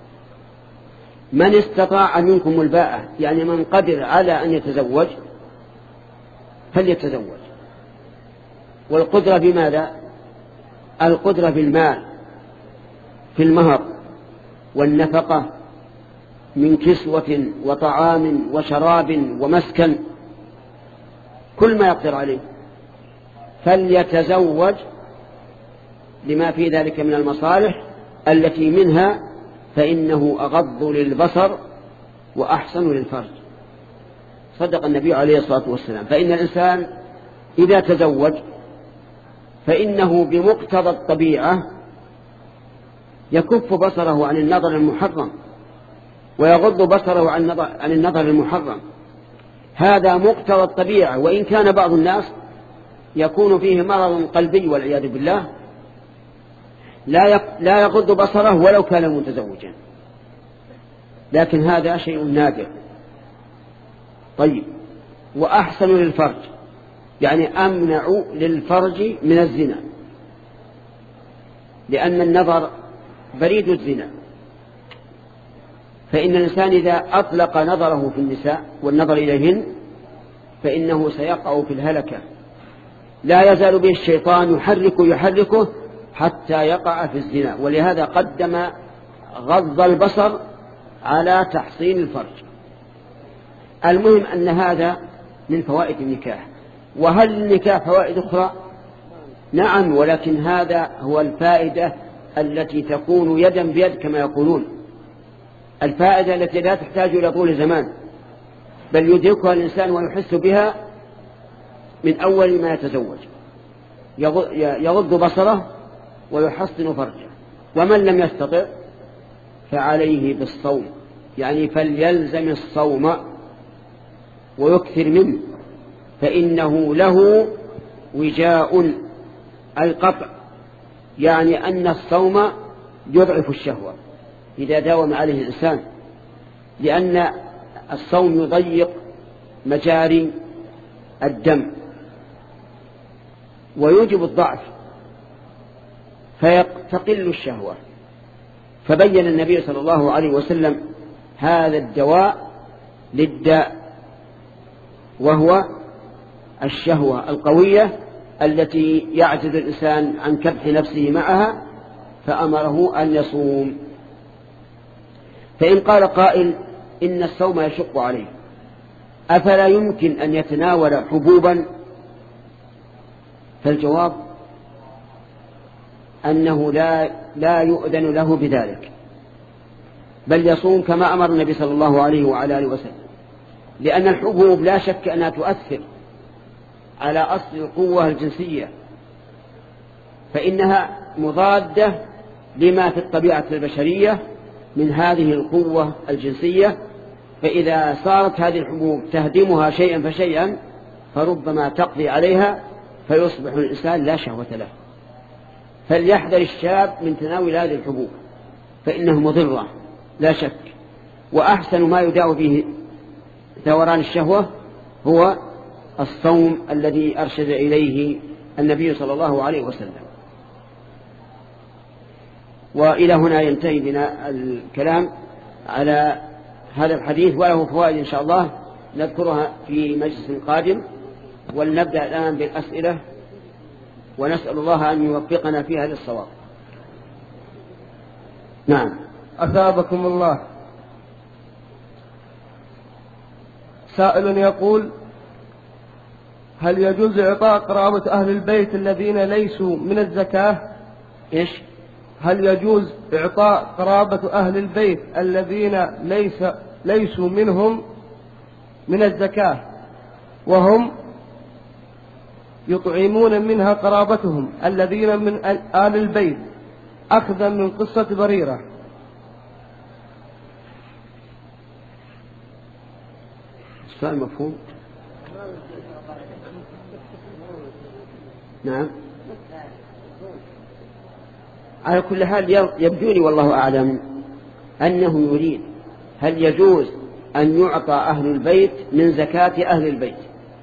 من استطاع منكم الباءة يعني من قدر على أن يتزوج فليتزوج. والقدرة بماذا؟ القدرة بالمال، في المهر والنفقة من كسوة وطعام وشراب ومسكن، كل ما يقدر عليه فليتزوج لما في ذلك من المصالح التي منها فإنه أغض للبصر وأحسن للفرج. صدق النبي عليه الصلاة والسلام. فإن الإنسان إذا تزوج فإنه بمقتضى الطبيعة يكف بصره عن النظر المحرم ويغض بصره عن النظر المحرم. هذا مقتضى الطبيعة، وإن كان بعض الناس يكون فيه مرض قلبي والعياذ بالله لا يغض بصره ولو كان متزوجا، لكن هذا شيء نادر. طيب، وأحسن للفرج، يعني أمنع للفرج من الزنا، لأن النظر بريد الزنا، فإن الإنسان إذا أطلق نظره في النساء والنظر إليهن فإنه سيقع في الهلكة، لا يزال به الشيطان يحرك يحركه حتى يقع في الزنا. ولهذا قدم غض البصر على تحصين الفرج. المهم أن هذا من فوائد النكاح. وهل النكاح فوائد أخرى؟ نعم، ولكن هذا هو الفائدة التي تكون يدا بيد كما يقولون، الفائدة التي لا تحتاج إلى طول زمان، بل يدركها الإنسان ويحس بها من أول ما يتزوج، يغض بصره ويحصن فرجه. ومن لم يستطع فعليه بالصوم، يعني فليلزم الصوم ويكثر منه، فإنه له وجاء القطع، يعني أن الصوم يضعف الشهوة إذا داوم عليه الإنسان، لأن الصوم يضيق مجاري الدم ويوجب الضعف فيقل الشهوة. فبين النبي صلى الله عليه وسلم هذا الدواء للداء، وهو الشهوة القوية التي يعجز الإنسان عن كبح نفسه معها، فأمره أن يصوم. فإن قال قائل إن الصوم يشق عليه، أفلا يمكن أن يتناول حبوبا؟ فالجواب أنه لا, لا يؤذن له بذلك، بل يصوم كما أمر النبي صلى الله عليه وعلى آله وسلم، لأن الحبوب لا شك أنها تؤثر على أصل القوة الجنسية، فإنها مضادة لما في الطبيعة البشرية من هذه القوة الجنسية، فإذا صارت هذه الحبوب تهدمها شيئا فشيئا فربما تقضي عليها فيصبح الإنسان لا شهوة له. فليحذر الشاب من تناول هذه الحبوب فإنه مضرة لا شك. وأحسن ما يداوي به ثوران الشهوة هو الصوم الذي أرشد إليه النبي صلى الله عليه وسلم. وإلى هنا ينتهي بنا الكلام على هذا الحديث، وله فوائد إن شاء الله نذكرها في مجلس قادم. ولنبدأ الآن بالأسئلة، ونسأل الله أن يوفقنا فيها للصواب. نعم. أثابكم الله. سائل يقول: هل يجوز إعطاء قرابة أهل البيت الذين ليسوا من الزكاة؟ إيش؟ هل يجوز إعطاء قرابة أهل البيت الذين ليس ليسوا منهم من الزكاة وهم يطعمون منها قرابتهم الذين من آل البيت، أخذا من قصة بريرة؟ السؤال مفهوم؟ نعم. على كل حال يبدو لي والله أعلم أنه يريد هل يجوز أن يعطى أهل البيت من زكاة أهل البيت.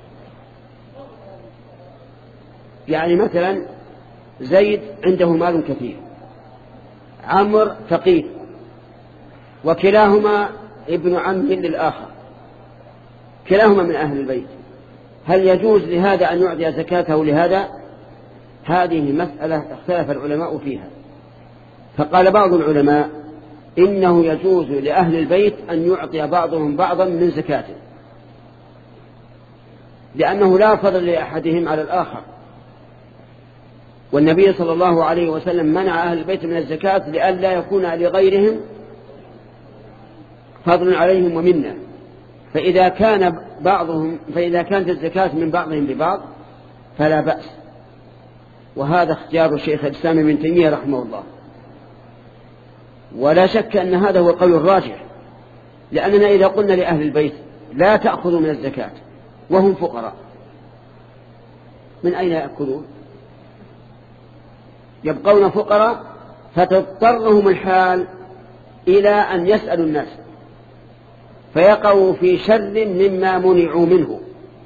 يعني مثلا زيد عنده مال كثير، عمرو فقير، وكلاهما ابن عم للآخر، كلاهما من أهل البيت، هل يجوز لهذا أن يعطي زكاته لهذا؟ هذه مسألة اختلف العلماء فيها. فقال بعض العلماء إنه يجوز لأهل البيت أن يعطي بعضهم بعضا من زكاته، لأنه لا فضل لأحدهم على الآخر، والنبي صلى الله عليه وسلم منع أهل البيت من الزكاة لئلا يكون لغيرهم فضل عليهم ومنه. فإذا كان بعضهم فإذا كانت الزكاة من بعضهم ببعض فلا بأس. وهذا اختيار شيخ الإسلام ابن تيمية رحمه الله. ولا شك أن هذا هو القول الراجح، لأننا إذا قلنا لأهل البيت لا تأخذوا من الزكاة وهم فقراء، من أين يأكلون؟ يبقون فقراء، فتضطرهم الحال إلى أن يسألوا الناس فيقعوا في شر مما منعوا منه.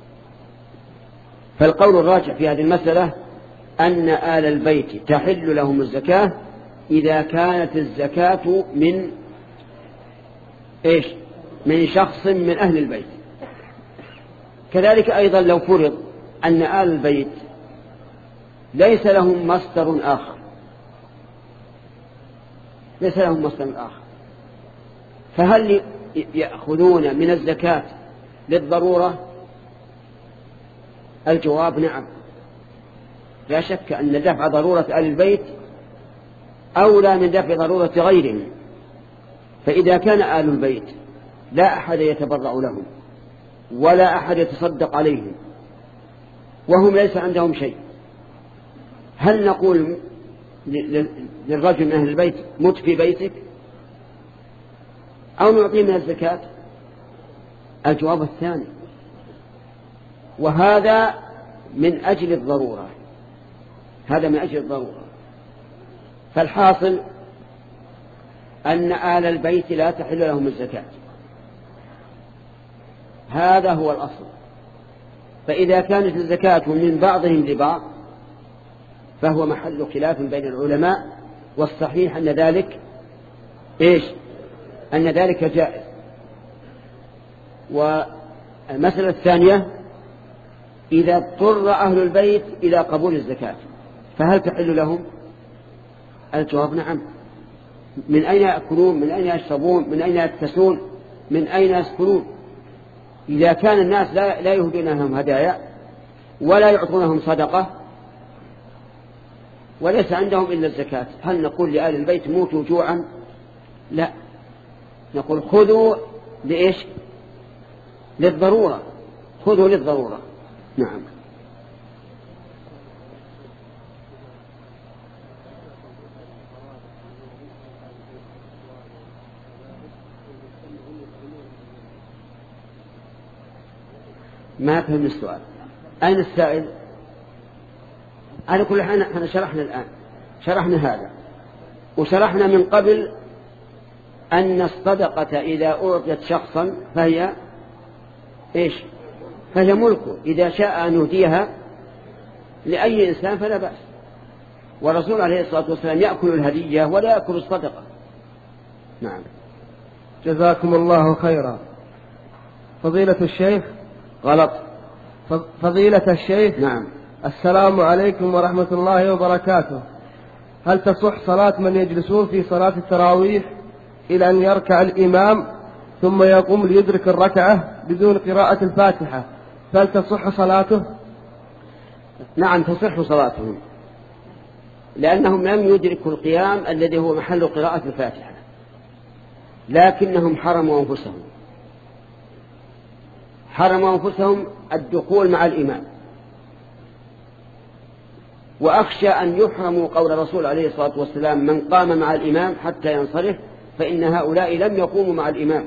فالقول الراجح في هذه المسألة أن آل البيت تحل لهم الزكاة إذا كانت الزكاة من إيش؟ من شخص من أهل البيت. كذلك أيضا لو فرض أن آل البيت ليس لهم مصدر آخر ليس لهم مصدر آخر فهل يأخذون من الزكاة للضرورة؟ الجواب نعم، لا شك أن دفع ضرورة آل البيت أولى من دفع ضرورة غيرهم. فإذا كان آل البيت لا أحد يتبرع لهم ولا أحد يتصدق عليهم وهم ليس عندهم شيء، هل نقول للرجل من أهل البيت مت في بيتك أو نعطيه من الزكاة؟ الجواب الثاني، وهذا من أجل الضرورة هذا من أجل الضرورة. فالحاصل أن آل البيت لا تحل لهم الزكاة، هذا هو الأصل. فإذا كانت الزكاة من بعضهم لبعض فهو محل خلاف بين العلماء، والصحيح أن ذلك إيش؟ أن ذلك جائز. والمسألة الثانية، إذا اضطر أهل البيت إلى قبول الزكاة فهل تحل لهم؟ الجواب نعم. من أين يأكلون؟ من أين يشربون؟ من أين يكتسون؟ من أين يسكنون؟ إذا كان الناس لا, لا يهدون لهم هدايا ولا يعطونهم صدقة وليس عندهم إلا الزكاة، هل نقول لآل البيت موتوا جوعا؟ لا، نقول خذوا لإيش؟ للضرورة، خذوا للضرورة. نعم. ما فهم السؤال. أين السائل؟ على كل حال احنا شرحنا الآن شرحنا هذا، وشرحنا من قبل أن الصدقة إذا أعطيت شخصا فهي إيش؟ فهي ملكه، إذا شاء أن يهديها لأي إنسان فلا بأس. والرسول عليه الصلاة والسلام يأكل الهدية ولا يأكل الصدقة. نعم. جزاكم الله خيرا. فضيلة الشيخ. غلط. فضيلة الشيخ. نعم. السلام عليكم ورحمة الله وبركاته. هل تصح صلاة من يجلسون في صلاة التراويح إلى أن يركع الإمام ثم يقوم ليدرك الركعة بدون قراءة الفاتحة، فهل تصح صلاته؟ نعم تصح صلاتهم، لأنهم لم يدركوا القيام الذي هو محل قراءة الفاتحة، لكنهم حرموا أنفسهم حرموا أنفسهم الدخول مع الإمام. وأخشى أن يحرموا قول الرسول عليه الصلاة والسلام من قام مع الإمام حتى ينصرف، فإن هؤلاء لم يقوموا مع الإمام.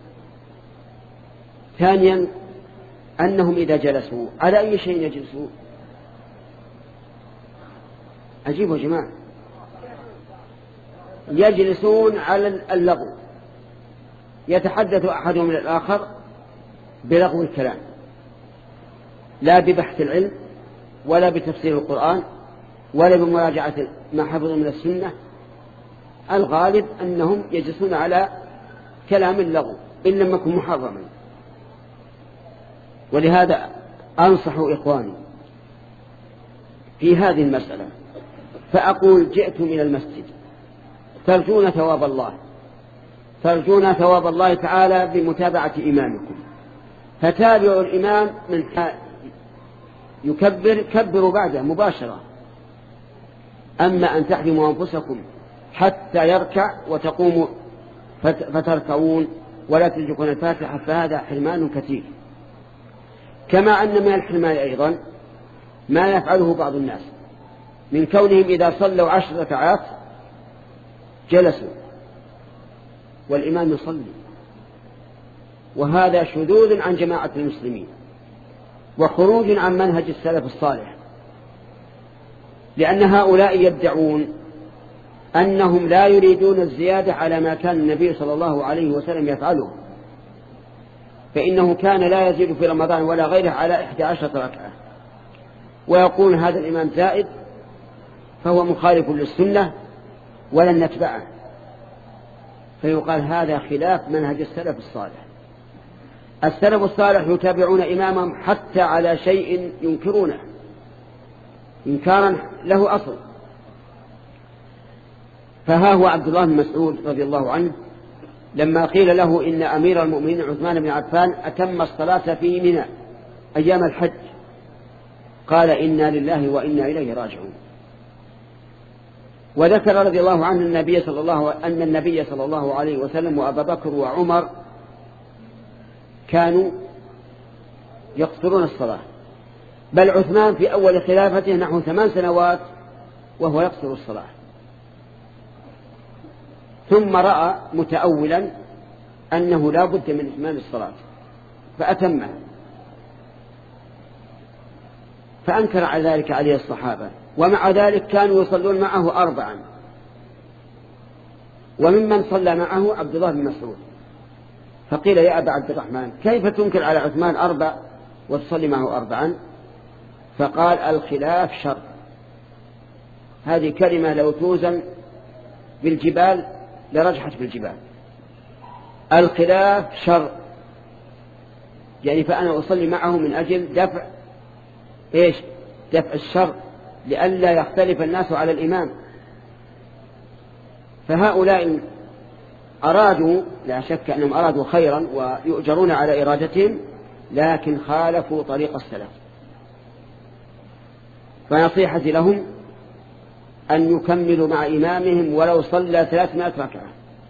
ثانيا أنهم إذا جلسوا على أي شيء يجلسوا؟ عجيب يا جماعة، يجلسون على اللغو، يتحدث أحدهم إلى الآخر بلغو الكلام، لا ببحث العلم ولا بتفسير القرآن ولا بمراجعة ما حفظوا من السنة. الغالب أنهم يجلسون على كلام اللغو إن لم يكن محرما. ولهذا أنصح إخواني في هذه المسألة، فأقول جئتم إلى المسجد ترجون ثواب الله ترجون ثواب الله تعالى بمتابعة إمامكم، فتابعوا الإمام من يكبر كبروا بعده مباشرة. أما أن تحرموا أنفسكم حتى يركع وتقوموا فتركعون ولا تدركون الفاتحة فهذا حرمان كثير. كما أن من الحرمان أيضا ما يفعله بعض الناس من كونهم إذا صلوا عشر ركعات جلسوا والإمام يصلي، وهذا شذوذ عن جماعة المسلمين وخروج عن منهج السلف الصالح، لأن هؤلاء يدعون أنهم لا يريدون الزيادة على ما كان النبي صلى الله عليه وسلم يفعله، فإنه كان لا يزيد في رمضان ولا غيره على إحدى عشرة ركعة، ويقول هذا الإمام زائد فهو مخالف للسنة ولن نتبعه، فيقال هذا خلاف منهج السلف الصالح. السلف الصالح يتابعون إمامهم حتى على شيء ينكرونه إنكارا له أصل. فها هو عبد الله بن مسعود رضي الله عنه لما قيل له إن أمير المؤمنين عثمان بن عفان أتم الصلاة في منى أيام الحج، قال إنا لله وإنا إليه راجعون. وذكر رضي الله عنه النبي صلى الله أن النبي صلى الله عليه وسلم وأبا بكر وعمر كانوا يقصرون الصلاة، بل عثمان في أول خلافته نحو ثمان سنوات وهو يقصر الصلاة، ثم رأى متأولا أنه لا بد من إتمام الصلاة فأتمها، فأنكر على ذلك عليه الصحابة، ومع ذلك كانوا يصلون معه أربعا، وممن صلى معه عبد الله بن مسعود. فقيل يا أبا عبد الرحمن كيف تنكر على عثمان أربع وتصلي معه أربعا؟ فقال الخلاف شر. هذه كلمة لو توزن بالجبال لرجحت بالجبال. الخلاف شر، يعني فأنا أصلي معه من أجل دفع إيش؟ دفع الشر، لئلا يختلف الناس على الإمام. فهؤلاء أرادوا، لا شك أنهم أرادوا خيرا ويؤجرون على إرادتهم، لكن خالفوا طريق السلف. فنصيحتي لهم أن يكملوا مع إمامهم ولو صلى ثلاثمائة ركعة،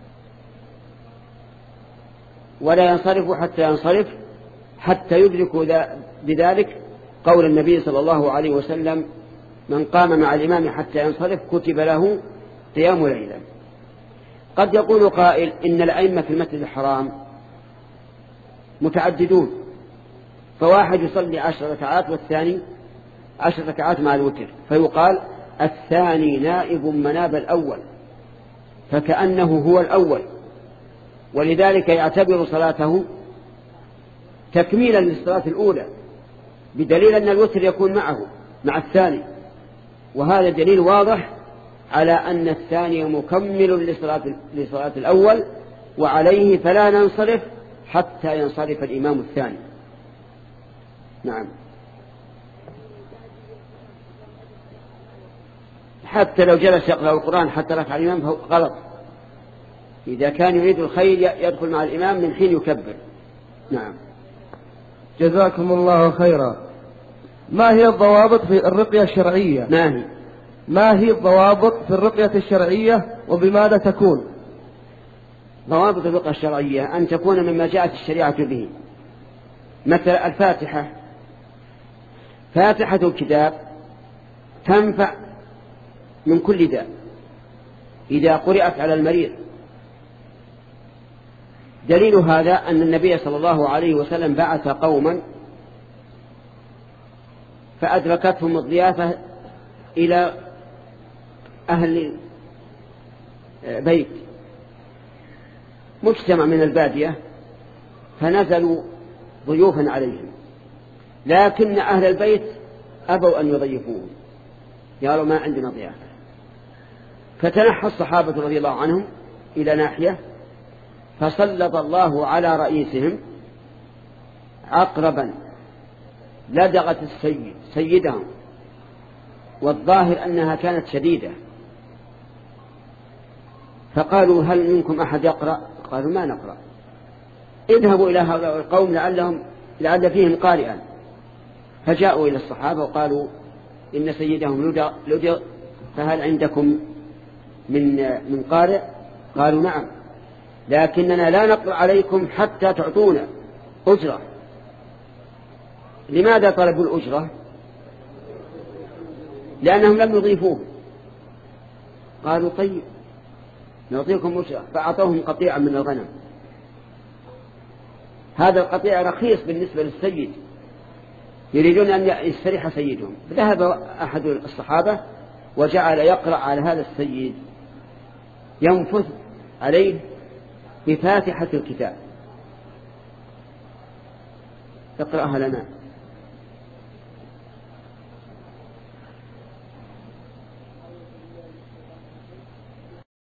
ولا ينصرفوا حتى ينصرف، حتى يدركوا بذلك قول النبي صلى الله عليه وسلم من قام مع الإمام حتى ينصرف كتب له قيام ليلة. قد يقول قائل إن الأئمة في المسجد الحرام متعددون، فواحد يصلي عشر ركعات والثاني عشر ركعات مع الوتر، فيقال الثاني نائب مناب الأول، فكأنه هو الأول، ولذلك يعتبر صلاته تكميلا للصلاة الأولى، بدليل أن الوتر يكون معه مع الثاني، وهذا دليل واضح على أن الثاني مكمل لصلاة, لصلاة الأول، وعليه فلا ننصرف حتى ينصرف الإمام الثاني. نعم، حتى لو جلس يقرأ القرآن حتى ركع الإمام فهو غلط. إذا كان يريد الخير يدخل مع الإمام من حين يكبر. نعم. جزاكم الله خيرا. ما هي الضوابط في الرقية الشرعية؟ ما هي ما هي الضوابط في الرقية الشرعية وبماذا تكون؟ ضوابط الرقية الشرعية أن تكون مما جاءت الشريعة به، مثل الفاتحة. فاتحة الكتاب تنفع من كل داء إذا قرأت على المريض. دليل هذا أن النبي صلى الله عليه وسلم بعث قوما فأدركتهم الضيافة إلى أهل بيت مجتمع من البادية، فنزلوا ضيوفا عليهم، لكن أهل البيت أبوا أن يضيفوهم، قالوا ما عندنا ضيافة. فتنحى الصحابة رضي الله عنهم إلى ناحية، فسلط الله على رئيسهم عقربا لدغت السيد سيدهم، والظاهر أنها كانت شديدة، فقالوا هل منكم أحد يقرأ؟ قالوا ما نقرأ. اذهبوا إلى هؤلاء القوم لعلهم لعل فيهم قارئا. فجاءوا إلى الصحابة وقالوا إن سيدهم لدغ، فهل عندكم من من قارئ؟ قالوا نعم، لكننا لا نقرأ عليكم حتى تعطونا أجرة. لماذا طلبوا الأجرة؟ لأنهم لم يضيفوه. قالوا طيب نعطيكم مشرع، فأعطوهم قطيعا من الغنم. هذا القطيع رخيص بالنسبة للسيد، يريدون أن يستريح سيدهم. فذهب أحد الصحابة وجعل يقرأ على هذا السيد، ينفث عليه بفاتحة الكتاب. اقرأها لنا.